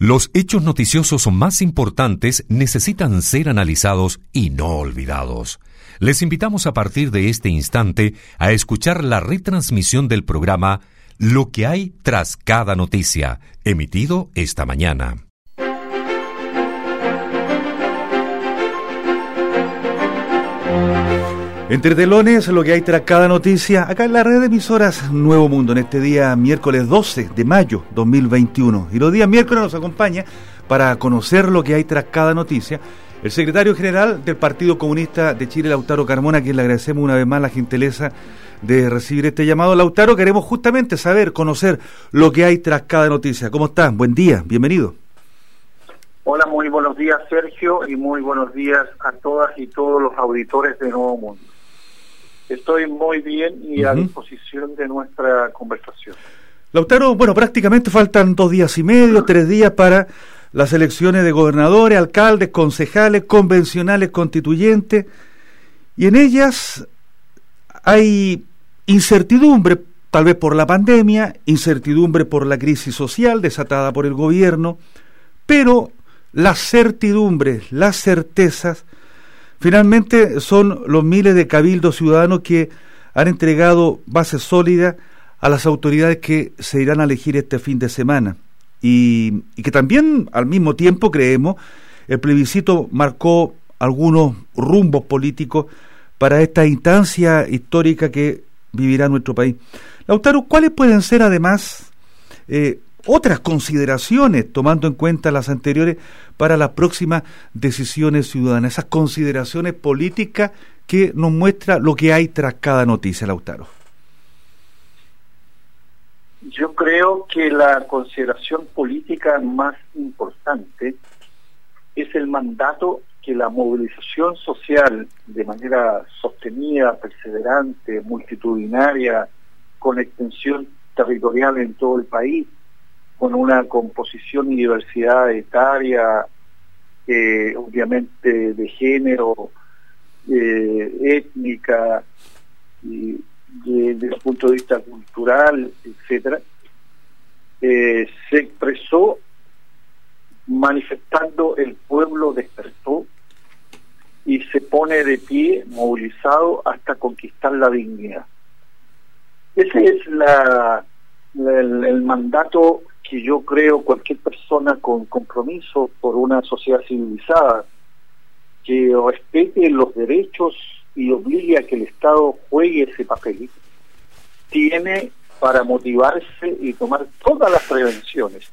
Los hechos noticiosos más importantes necesitan ser analizados y no olvidados. Les invitamos a partir de este instante a escuchar la retransmisión del programa Lo que hay tras cada noticia, emitido esta mañana. Entre telones, lo que hay tras cada noticia, acá en la red de emisoras Nuevo Mundo, en este día miércoles 12 de mayo 2021. Y los días miércoles nos acompaña para conocer lo que hay tras cada noticia el secretario general del Partido Comunista de Chile, Lautaro Carmona, a quien le agradecemos una vez más la gentileza de recibir este llamado. Lautaro, queremos justamente saber, conocer lo que hay tras cada noticia. ¿Cómo estás? Buen día, bienvenido. Hola, muy buenos días, Sergio, y muy buenos días a todas y todos los auditores de Nuevo Mundo. Estoy muy bien y a disposición de nuestra conversación. Lautaro, bueno, prácticamente faltan 2 días y medio, 3 días para las elecciones de gobernadores, alcaldes, concejales, convencionales, constituyentes, y en ellas hay incertidumbre, tal vez por la pandemia, incertidumbre por la crisis social desatada por el gobierno, pero las certidumbres, las certezas, finalmente son los miles de cabildos ciudadanos que han entregado bases sólidas a las autoridades que se irán a elegir este fin de semana. Y que también, al mismo tiempo, creemos, el plebiscito marcó algunos rumbos políticos para esta instancia histórica que vivirá nuestro país. Lautaro, ¿cuáles pueden ser, además, otras consideraciones, tomando en cuenta las anteriores, para las próximas decisiones ciudadanas, esas consideraciones políticas que nos muestra lo que hay tras cada noticia, Lautaro? Yo creo que la consideración política más importante es el mandato que la movilización social, de manera sostenida, perseverante, multitudinaria, con extensión territorial en todo el país, con una composición y diversidad etaria, obviamente de género, étnica, y desde el punto de vista cultural, etcétera, se expresó manifestando el pueblo despertó y se pone de pie, movilizado hasta conquistar la dignidad. Ese es el mandato que yo creo cualquier persona con compromiso por una sociedad civilizada, que respete los derechos y obligue a que el Estado juegue ese papel, tiene para motivarse y tomar todas las prevenciones,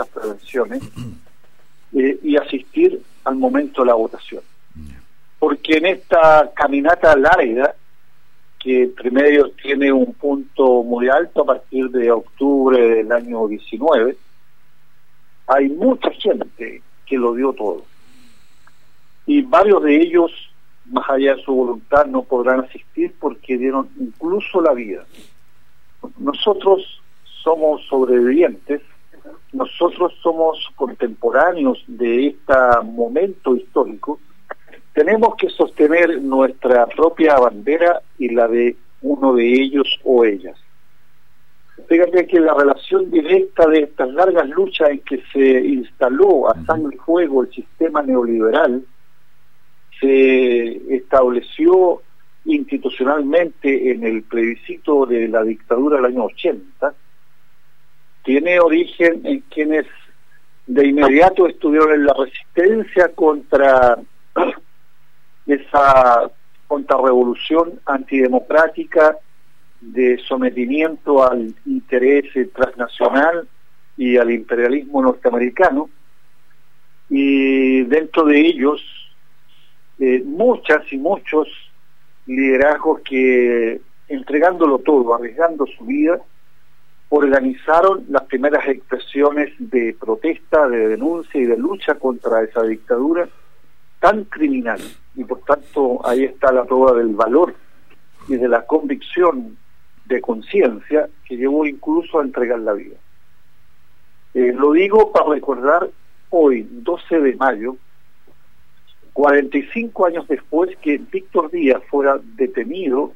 y asistir al momento de la votación. Porque en esta caminata larga, que entre medio tiene un punto muy alto a partir de octubre del año 19, hay mucha gente que lo dio todo. Y varios de ellos, más allá de su voluntad, no podrán asistir porque dieron incluso la vida. Nosotros somos sobrevivientes, nosotros somos contemporáneos de este momento histórico. Tenemos que sostener nuestra propia bandera y la de uno de ellos o ellas. Fíjate que la relación directa de estas largas luchas en que se instaló a sangre y fuego el sistema neoliberal, se estableció institucionalmente en el plebiscito de la dictadura del año 80, tiene origen en quienes de inmediato estuvieron en la resistencia contra esa contrarrevolución antidemocrática de sometimiento al interés transnacional y al imperialismo norteamericano, y dentro de ellos muchas y muchos liderazgos que, entregándolo todo, arriesgando su vida, organizaron las primeras expresiones de protesta, de denuncia y de lucha contra esa dictadura tan criminal. Y por tanto ahí está la prueba del valor y de la convicción de conciencia que llevó incluso a entregar la vida. Lo digo para recordar hoy, 12 de mayo, 45 años después que Víctor Díaz fuera detenido,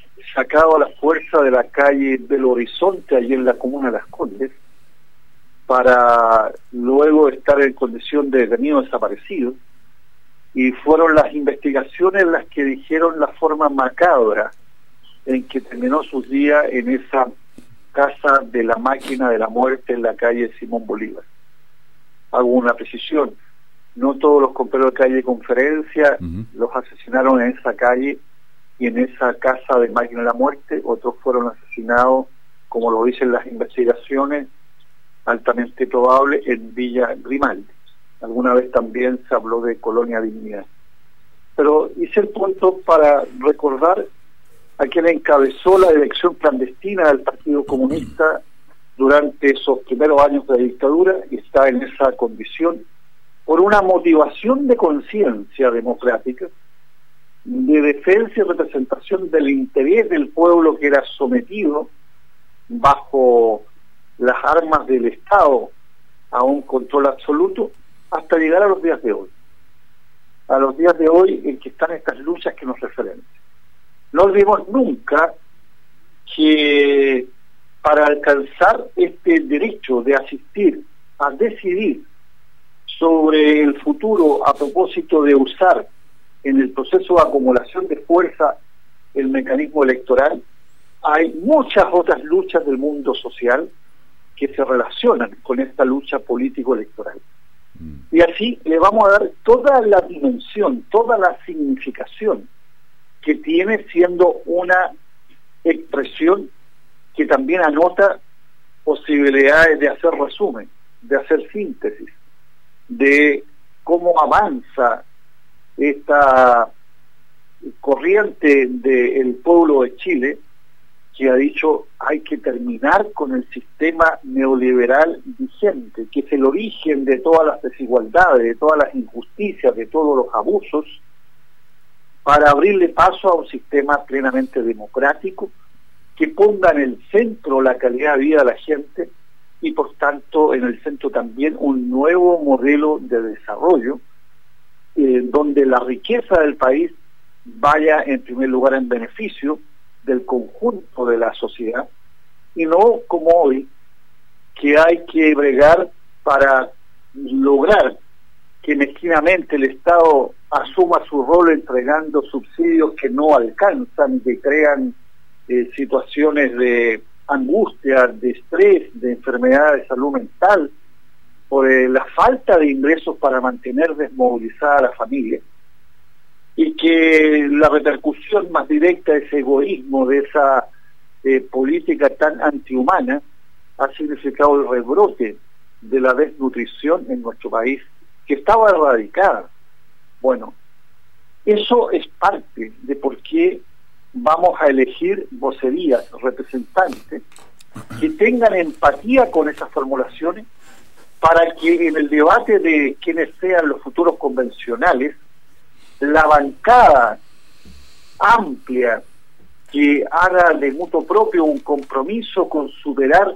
sacado a la fuerza de la calle del Horizonte, allí en la comuna de Las Condes, para luego estar en condición de detenido desaparecido, y fueron las investigaciones las que dijeron la forma macabra en que terminó sus días en esa casa de la máquina de la muerte en la calle Simón Bolívar. Hago una precisión: no todos los compañeros de calle Conferencia los asesinaron en esa calle y en esa casa de máquina de la muerte. Otros fueron asesinados, como lo dicen las investigaciones, altamente probable, en Villa Grimaldi. Alguna vez también se habló de Colonia Dignidad. Pero hice el punto para recordar a quien encabezó la elección clandestina del Partido Comunista durante esos primeros años de la dictadura, y está en esa condición por una motivación de conciencia democrática, de defensa y representación del interés del pueblo que era sometido bajo las armas del Estado a un control absoluto, hasta llegar a los días de hoy. A los días de hoy en que están estas luchas que nos referencian. No olvidemos nunca que para alcanzar este derecho de asistir a decidir sobre el futuro a propósito de usar en el proceso de acumulación de fuerza el mecanismo electoral, hay muchas otras luchas del mundo social que se relacionan con esta lucha político-electoral. Y así le vamos a dar toda la dimensión, toda la significación que tiene, siendo una expresión que también anota posibilidades de hacer resumen, de hacer síntesis, de cómo avanza esta corriente del pueblo de Chile, que ha dicho hay que terminar con el sistema neoliberal vigente, que es el origen de todas las desigualdades, de todas las injusticias, de todos los abusos, para abrirle paso a un sistema plenamente democrático que ponga en el centro la calidad de vida de la gente y por tanto en el centro también un nuevo modelo de desarrollo donde la riqueza del país vaya en primer lugar en beneficio del conjunto de la sociedad, y no como hoy, que hay que bregar para lograr que mezquinamente el Estado asuma su rol entregando subsidios que no alcanzan y que crean situaciones de angustia, de estrés, de enfermedad de salud mental, por la falta de ingresos para mantener desmovilizada a la familia, y que la repercusión más directa de ese egoísmo, de esa política tan antihumana, ha significado el rebrote de la desnutrición en nuestro país, que estaba erradicada. Bueno, eso es parte de por qué vamos a elegir vocerías, representantes, que tengan empatía con esas formulaciones, para que en el debate de quienes sean los futuros convencionales, la bancada amplia que haga de mutuo propio un compromiso con superar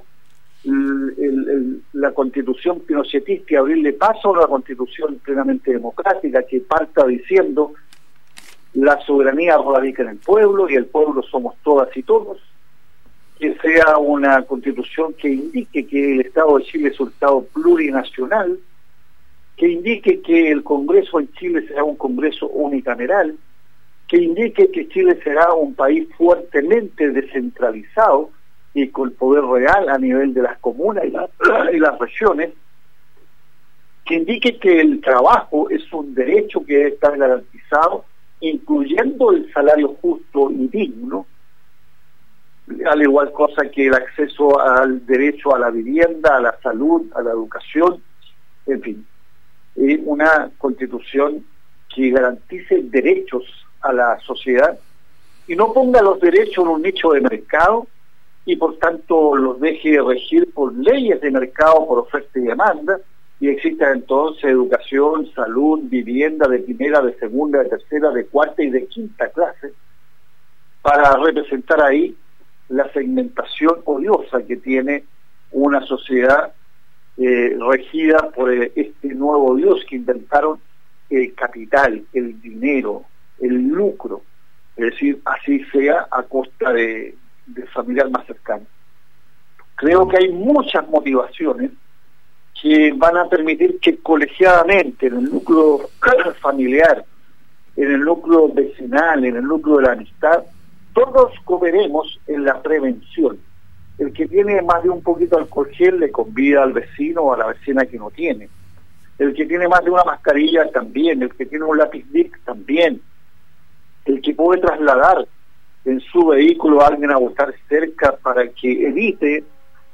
la constitución pinochetista y abrirle paso a una constitución plenamente democrática que parta diciendo la soberanía radica en el pueblo y el pueblo somos todas y todos, que sea una constitución que indique que el Estado de Chile es un Estado plurinacional, que indique que el Congreso en Chile será un Congreso unicameral, que indique que Chile será un país fuertemente descentralizado y con poder real a nivel de las comunas y las regiones, que indique que el trabajo es un derecho que debe estar garantizado, incluyendo el salario justo y digno, al igual cosa que el acceso al derecho a la vivienda, a la salud, a la educación, en fin. Una constitución que garantice derechos a la sociedad y no ponga los derechos en un nicho de mercado y por tanto los deje regir por leyes de mercado, por oferta y demanda, y exista entonces educación, salud, vivienda de primera, de segunda, de tercera, de cuarta y de quinta clase, para representar ahí la segmentación odiosa que tiene una sociedad regida por este nuevo Dios que inventaron, el capital, el dinero, el lucro, es decir, así sea a costa del familiar más cercano. Creo que hay muchas motivaciones que van a permitir que colegiadamente en el núcleo familiar, en el núcleo vecinal, en el núcleo de la amistad, todos cooperemos en la prevención. El que tiene más de un poquito de alcohol gel le convida al vecino o a la vecina que no tiene. El que tiene más de una mascarilla también, el que tiene un lápiz Bic también, el que puede trasladar en su vehículo a alguien a estar cerca para que evite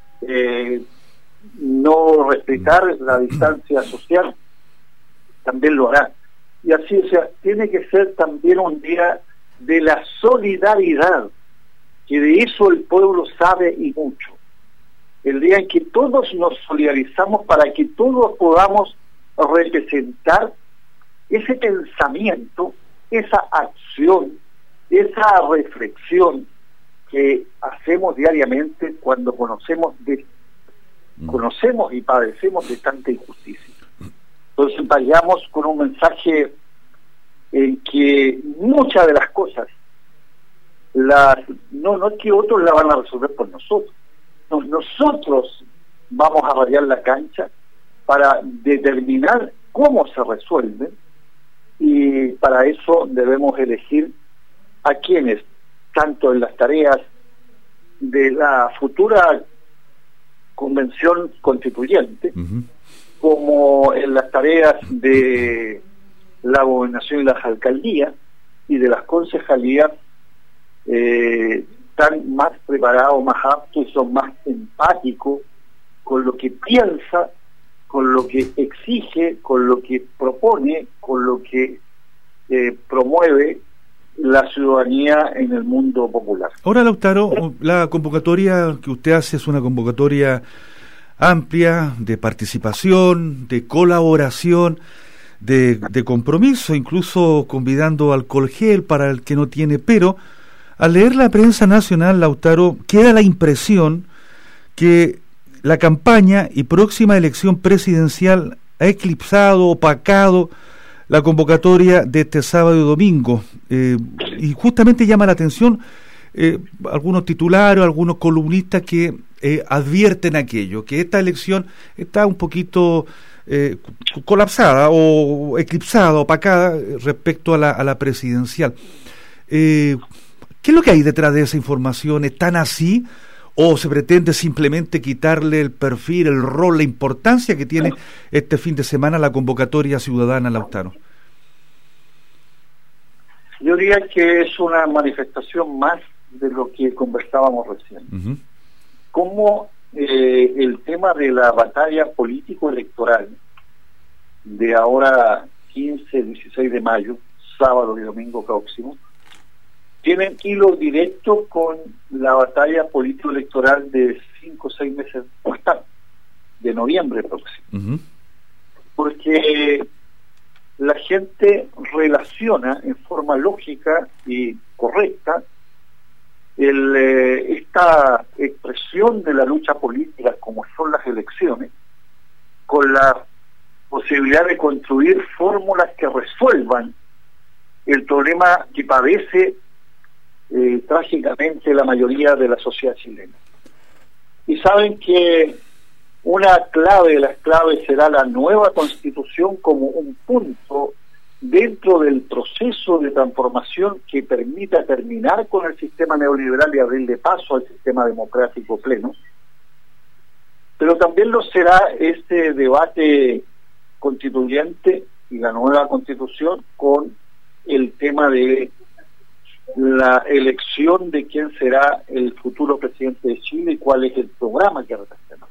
no respetar la distancia social, también lo hará. Y así, o sea, tiene que ser también un día de la solidaridad, que de eso el pueblo sabe y mucho. El día en que todos nos solidarizamos para que todos podamos representar ese pensamiento, esa acción, esa reflexión que hacemos diariamente cuando conocemos y padecemos de tanta injusticia. Entonces vayamos con un mensaje en que muchas de las cosas no es que otros la van a resolver por nosotros. Nosotros vamos a variar la cancha para determinar cómo se resuelven, y para eso debemos elegir a quienes, tanto en las tareas de la futura convención constituyente, como en las tareas de la gobernación y las alcaldías y de las concejalías, están más preparados, más aptos y son más empáticos con lo que piensa, con lo que exige, con lo que propone, con lo que promueve la ciudadanía en el mundo popular. Ahora, Lautaro, la convocatoria que usted hace es una convocatoria amplia de participación, de colaboración, de compromiso, incluso convidando alcohol gel para el que no tiene, pero al leer la prensa nacional, Lautaro, queda la impresión que la campaña y próxima elección presidencial ha eclipsado, opacado la convocatoria de este sábado y domingo, y justamente llama la atención algunos titulares, algunos columnistas que advierten aquello, que esta elección está un poquito colapsada o eclipsada, opacada respecto a la presidencial. ¿Qué es lo que hay detrás de esa información? ¿Están así? ¿O se pretende simplemente quitarle el perfil, el rol, la importancia que tiene este fin de semana la convocatoria ciudadana, Lautaro? Yo diría que es una manifestación más de lo que conversábamos recién. Como el tema de la batalla político-electoral de ahora 15, 16 de mayo, sábado y domingo próximo, tienen hilo directo con la batalla político-electoral de 5 o 6 meses más tarde, de noviembre próximo. Porque la gente relaciona en forma lógica y correcta esta expresión de la lucha política, como son las elecciones, con la posibilidad de construir fórmulas que resuelvan el problema que padece trágicamente la mayoría de la sociedad chilena. Y saben que una clave de las claves será la nueva Constitución como un punto dentro del proceso de transformación que permita terminar con el sistema neoliberal y abrirle paso al sistema democrático pleno. Pero también lo será este debate constituyente y la nueva Constitución con el tema de la elección de quién será el futuro presidente de Chile y cuál es el programa que representa.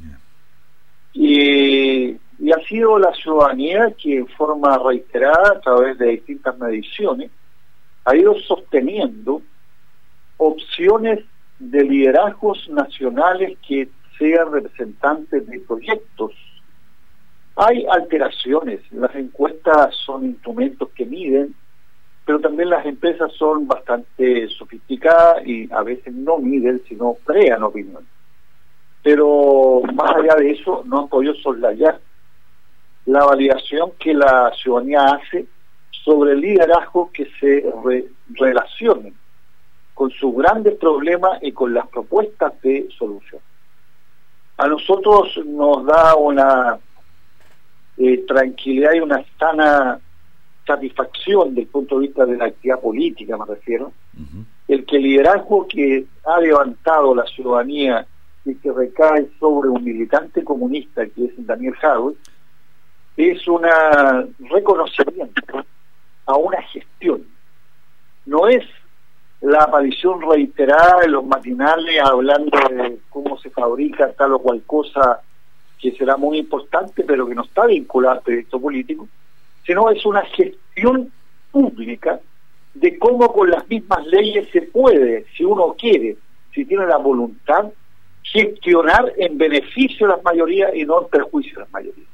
Y ha sido la ciudadanía que en forma reiterada, a través de distintas mediciones, ha ido sosteniendo opciones de liderazgos nacionales que sean representantes de proyectos. Hay alteraciones, las encuestas son instrumentos que miden, pero también las empresas son bastante sofisticadas y a veces no miden, sino crean opinión. Pero más allá de eso, no han podido soslayar la validación que la ciudadanía hace sobre el liderazgo que se relacionen con sus grandes problemas y con las propuestas de solución. A nosotros nos da una tranquilidad y una sana satisfacción desde el punto de vista de la actividad política, me refiero, el que el liderazgo que ha levantado la ciudadanía y que recae sobre un militante comunista que es Daniel Jadwe es un reconocimiento a una gestión. No es la aparición reiterada en los matinales hablando de cómo se fabrica tal o cual cosa que será muy importante, pero que no está vinculada al proyecto político, sino es una gestión pública de cómo con las mismas leyes se puede, si uno quiere, si tiene la voluntad, gestionar en beneficio de las mayorías y no en perjuicio de las mayorías.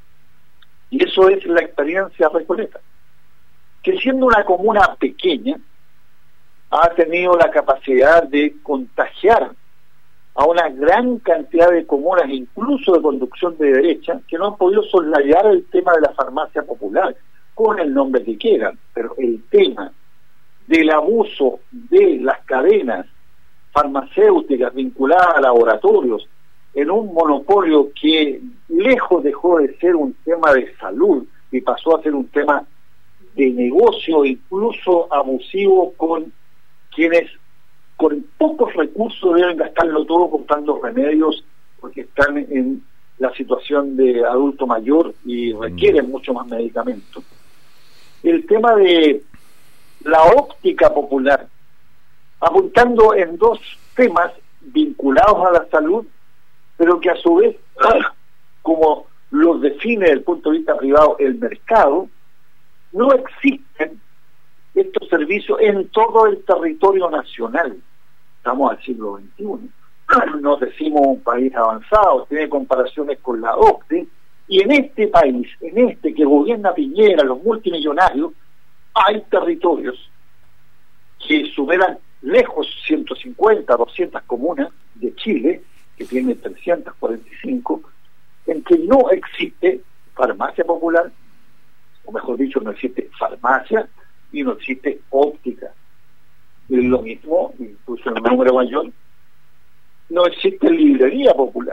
Y eso es la experiencia de Recoleta, que siendo una comuna pequeña, ha tenido la capacidad de contagiar a una gran cantidad de comunas, incluso de conducción de derecha, que no han podido soslayar el tema de la farmacia popular, con el nombre que quieran, pero el tema del abuso de las cadenas farmacéuticas vinculadas a laboratorios en un monopolio que lejos dejó de ser un tema de salud y pasó a ser un tema de negocio, incluso abusivo, con quienes con pocos recursos deben gastarlo todo comprando remedios porque están en la situación de adulto mayor y requieren mucho más medicamentos. El tema de la óptica popular, apuntando en dos temas vinculados a la salud, pero que a su vez, como los define desde el punto de vista privado el mercado, no existen estos servicios en todo el territorio nacional. Estamos al siglo XXI. Nos decimos un país avanzado, tiene comparaciones con la OCDE, y en este país, en este que gobierna Piñera, los multimillonarios, hay territorios que superan lejos 150, 200 comunas de Chile, que tiene 345, en que no existe farmacia popular, o mejor dicho, no existe farmacia y no existe óptica. Y lo mismo, incluso en un número mayor, no existe librería popular.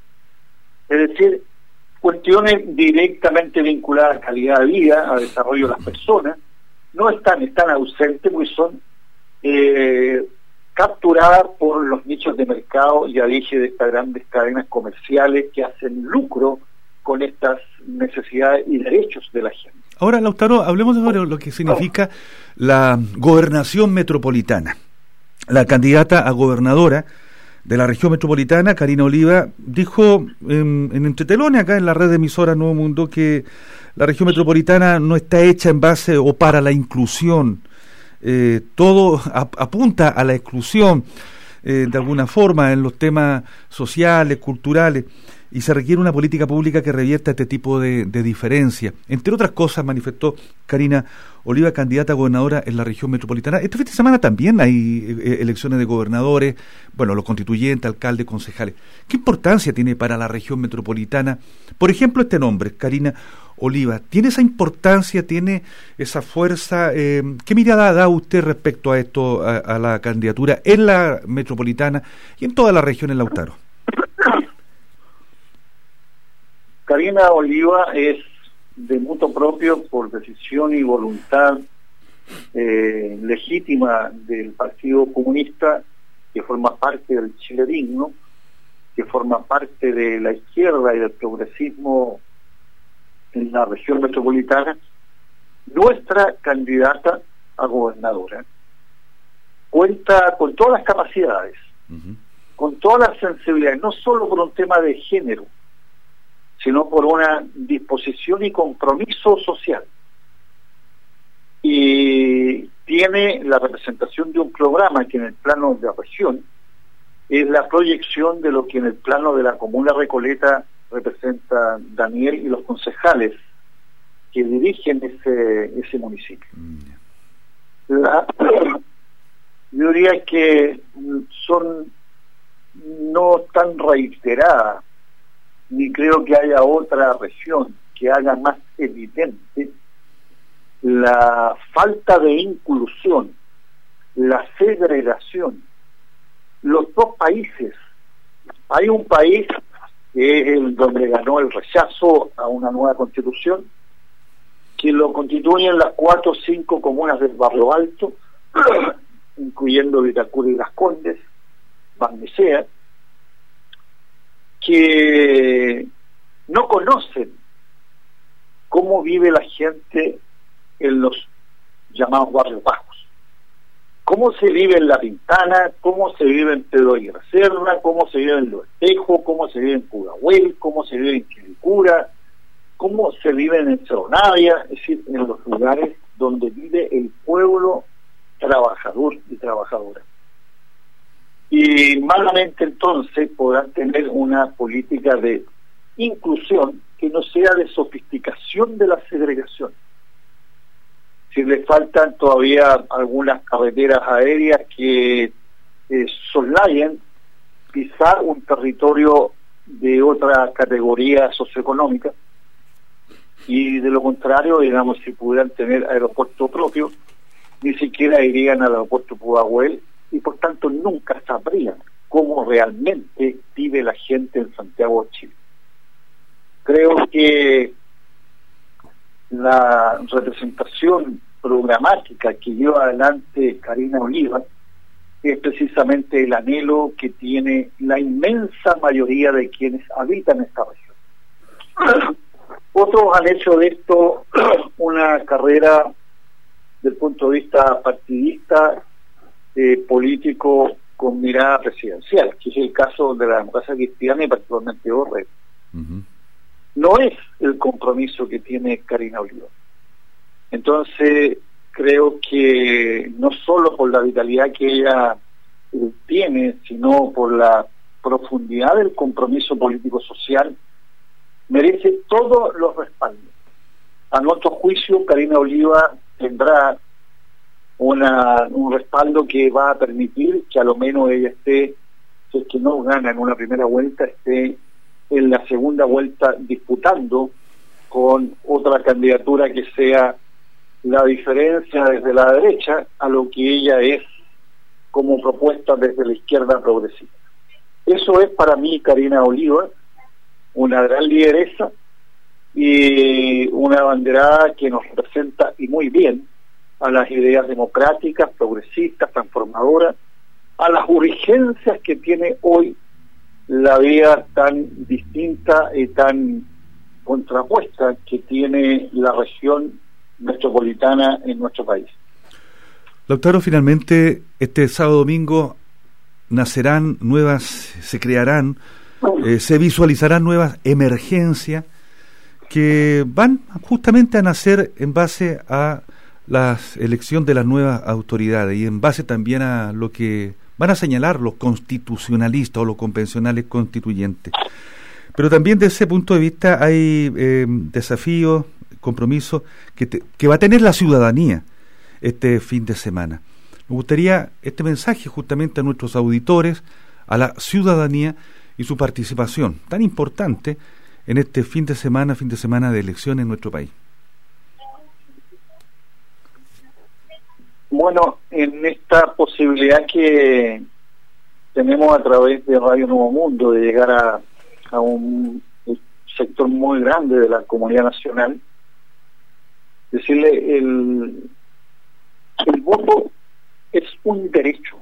Es decir, cuestiones directamente vinculadas a calidad de vida, a desarrollo de las personas, no están ausentes, porque son capturadas por los nichos de mercado, ya dije, de estas grandes cadenas comerciales que hacen lucro con estas necesidades y derechos de la gente. Ahora, Lautaro, hablemos sobre lo que significa la gobernación metropolitana. La candidata a gobernadora de la región metropolitana, Karina Oliva, dijo en entretelones acá en la red de emisoras Nuevo Mundo que la región metropolitana no está hecha en base o para la inclusión. Todo apunta a la exclusión de alguna forma en los temas sociales, culturales, y se requiere una política pública que revierta este tipo de diferencia. Entre otras cosas, manifestó Karina Oliva, candidata a gobernadora en la región metropolitana. Este fin de semana también hay elecciones de gobernadores, bueno, los constituyentes, alcaldes, concejales. ¿Qué importancia tiene para la región metropolitana, por ejemplo, este nombre, Karina Oliva? ¿Tiene esa importancia, tiene esa fuerza? ¿Qué mirada da usted respecto a esto, a la candidatura en la metropolitana y en toda la región, en Lautaro? Karina Oliva es de mutuo propio, por decisión y voluntad legítima del Partido Comunista, que forma parte del Chile Digno, que forma parte de la izquierda y del progresismo en la región metropolitana, nuestra candidata a gobernadora cuenta con todas las capacidades, con todas las sensibilidades, no solo por un tema de género, sino por una disposición y compromiso social. Y tiene la representación de un programa que en el plano de la región es la proyección de lo que en el plano de la comuna Recoleta representa Daniel y los concejales que dirigen ese municipio. Yo diría que son no tan reiteradas, ni creo que haya otra región que haga más evidente la falta de inclusión, la segregación. Los dos países, hay un país es el donde ganó el rechazo a una nueva constitución, que lo constituyen las 4 o 5 comunas del Barrio Alto, incluyendo Vitacura y Las Condes, Barnechea, que no conocen cómo vive la gente en los llamados barrios bajos, cómo se vive en La Pintana, cómo se vive en Pedro y Reserva, cómo se vive en Los Espejos, cómo se vive en Pudahuel, cómo se vive en Quilicura, cómo se vive en Cerro Navia, es decir, en los lugares donde vive el pueblo trabajador y trabajadora. Y malamente entonces podrán tener una política de inclusión que no sea de sofisticación de la segregación. Si le faltan todavía algunas carreteras aéreas que soslayen pisar un territorio de otra categoría socioeconómica, y de lo contrario, digamos, si pudieran tener aeropuerto propio, ni siquiera irían al aeropuerto Pudahuel y por tanto nunca sabrían cómo realmente vive la gente en Santiago de Chile. Creo que la representación programática que lleva adelante Karina Oliva es precisamente el anhelo que tiene la inmensa mayoría de quienes habitan esta región. Otros han hecho de esto una carrera del punto de vista partidista, político con mirada presidencial, que es el caso de la democracia cristiana y particularmente Borrell. No es el compromiso que tiene Karina Oliva. Entonces creo que no solo por la vitalidad que ella tiene, sino por la profundidad del compromiso político-social, merece todos los respaldos. A nuestro juicio, Karina Oliva tendrá un respaldo que va a permitir que a lo menos ella esté, si es que no gana en una primera vuelta, esté en la segunda vuelta disputando con otra candidatura que sea la diferencia desde la derecha a lo que ella es como propuesta desde la izquierda progresista. Eso es para mí Karina Oliva, una gran lideresa y una abanderada que nos representa y muy bien a las ideas democráticas, progresistas, transformadoras, a las urgencias que tiene hoy la vida tan distinta y tan contrapuesta que tiene la región metropolitana en nuestro país. Lautaro, finalmente este sábado domingo nacerán nuevas, se crearán, se visualizarán nuevas emergencias que van justamente a nacer en base a la elección de las nuevas autoridades y en base también a lo que van a señalar los constitucionalistas o los convencionales constituyentes. Pero también desde ese punto de vista hay desafíos, compromisos que va a tener la ciudadanía este fin de semana. Me gustaría este mensaje justamente a nuestros auditores, a la ciudadanía y su participación tan importante en este fin de semana de elecciones en nuestro país. Bueno, en esta posibilidad que tenemos a través de Radio Nuevo Mundo de llegar a un sector muy grande de la comunidad nacional, decirle el voto es un derecho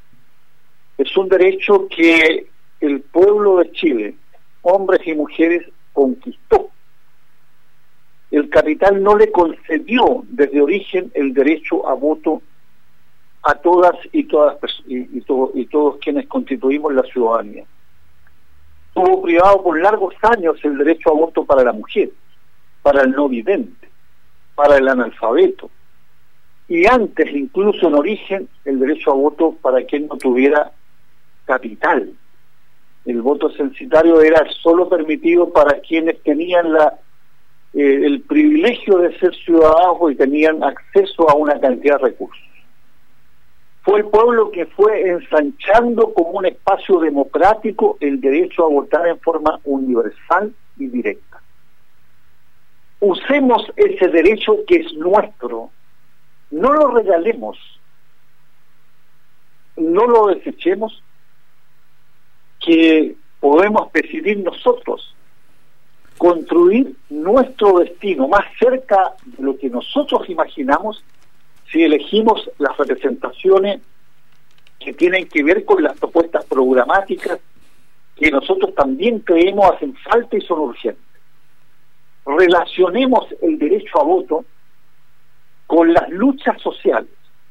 que el pueblo de Chile, hombres y mujeres, conquistó. El capital no le concedió desde origen el derecho a voto a todas y todos quienes constituimos la ciudadanía. Tuvo privado por largos años el derecho a voto para la mujer, para el no vidente, para el analfabeto, y antes, incluso en origen, el derecho a voto para quien no tuviera capital. El voto censitario era solo permitido para quienes tenían el privilegio de ser ciudadanos y tenían acceso a una cantidad de recursos. Fue el pueblo que fue ensanchando como un espacio democrático el derecho a votar en forma universal y directa. Usemos ese derecho que es nuestro, no lo regalemos, no lo desechemos, que podemos decidir nosotros, construir nuestro destino más cerca de lo que nosotros imaginamos si elegimos las representaciones que tienen que ver con las propuestas programáticas que nosotros también creemos hacen falta y son urgentes. Relacionemos el derecho a voto con las luchas sociales.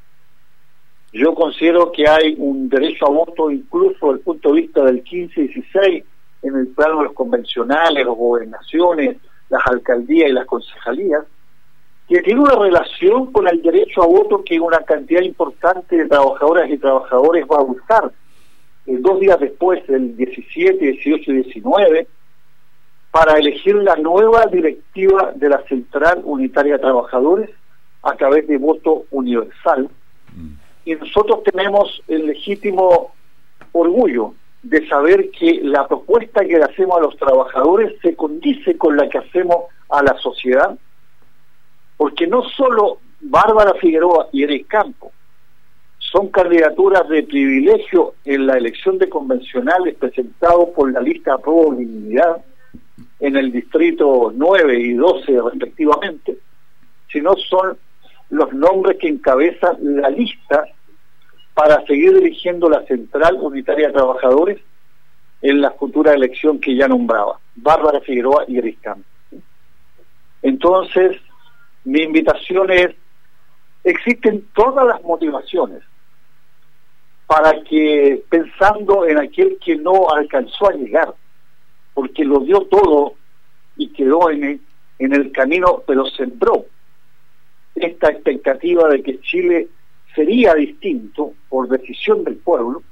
Yo considero que hay un derecho a voto incluso desde el punto de vista del 15-16 en el plano de los convencionales, las gobernaciones, las alcaldías y las concejalías, que tiene una relación con el derecho a voto que una cantidad importante de trabajadoras y trabajadores va a buscar 2 días después, del 17, 18 y 19, para elegir la nueva directiva de la Central Unitaria de Trabajadores a través de voto universal. Y nosotros tenemos el legítimo orgullo de saber que la propuesta que le hacemos a los trabajadores se condice con la que hacemos a la sociedad, porque no solo Bárbara Figueroa y Eric Campos son candidaturas de privilegio en la elección de convencionales presentados por la lista Apruebo Dignidad en el distrito 9 y 12 respectivamente, sino son los nombres que encabezan la lista para seguir dirigiendo la Central Unitaria de Trabajadores en la futura elección que ya nombraba, Bárbara Figueroa y Eric Campos. Entonces, mi invitación es, existen todas las motivaciones para que, pensando en aquel que no alcanzó a llegar, porque lo dio todo y quedó en el camino, pero sembró esta expectativa de que Chile sería distinto por decisión del pueblo.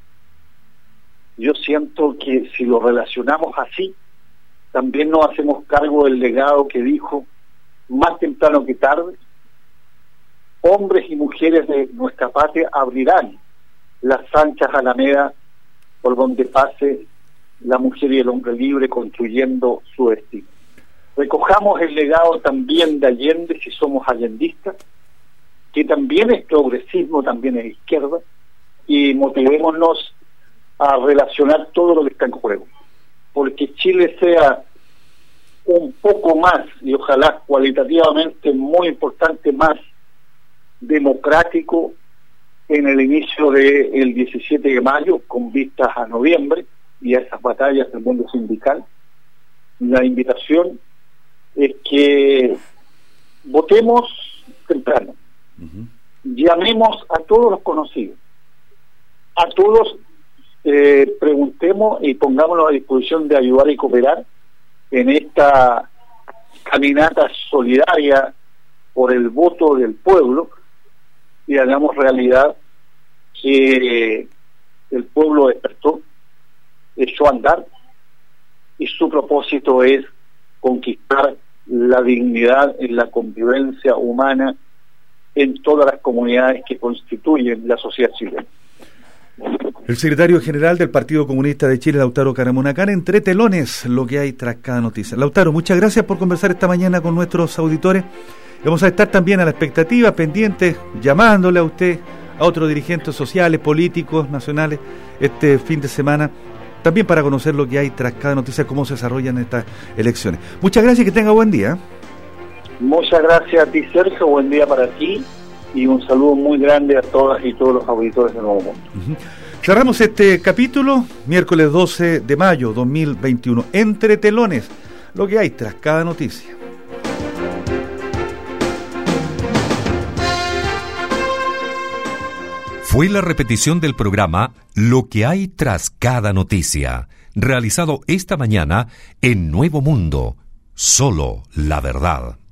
Yo siento que si lo relacionamos así, también nos hacemos cargo del legado que dijo, más temprano que tarde, hombres y mujeres de nuestra patria abrirán las anchas alamedas por donde pase la mujer y el hombre libre construyendo su destino. Recojamos el legado también de Allende, si somos allendistas, que también es progresismo, también es izquierda, y motivémonos a relacionar todo lo que está en juego, porque Chile sea un poco más, y ojalá cualitativamente muy importante, más democrático en el inicio del 17 de mayo, con vistas a noviembre y a esas batallas del mundo sindical. La invitación es que votemos temprano, llamemos a todos los conocidos, a todos preguntemos y pongámonos a disposición de ayudar y cooperar en esta caminata solidaria por el voto del pueblo, y hagamos realidad que el pueblo despertó, echó a andar, y su propósito es conquistar la dignidad en la convivencia humana en todas las comunidades que constituyen la sociedad chilena. El secretario general del Partido Comunista de Chile, Lautaro Caramunacán, entre telones, lo que hay tras cada noticia. Lautaro, muchas gracias por conversar esta mañana con nuestros auditores. Vamos a estar también a la expectativa, pendientes, llamándole a usted, a otros dirigentes sociales, políticos, nacionales, este fin de semana, también para conocer lo que hay tras cada noticia, cómo se desarrollan estas elecciones. Muchas gracias y que tenga buen día. Muchas gracias a ti, Sergio, buen día para ti, y un saludo muy grande a todas y todos los auditores de Nuevo Mundo. Cerramos este capítulo, miércoles 12 de mayo 2021, entre telones, lo que hay tras cada noticia. Fue la repetición del programa Lo que hay tras cada noticia, realizado esta mañana en Nuevo Mundo, solo la verdad.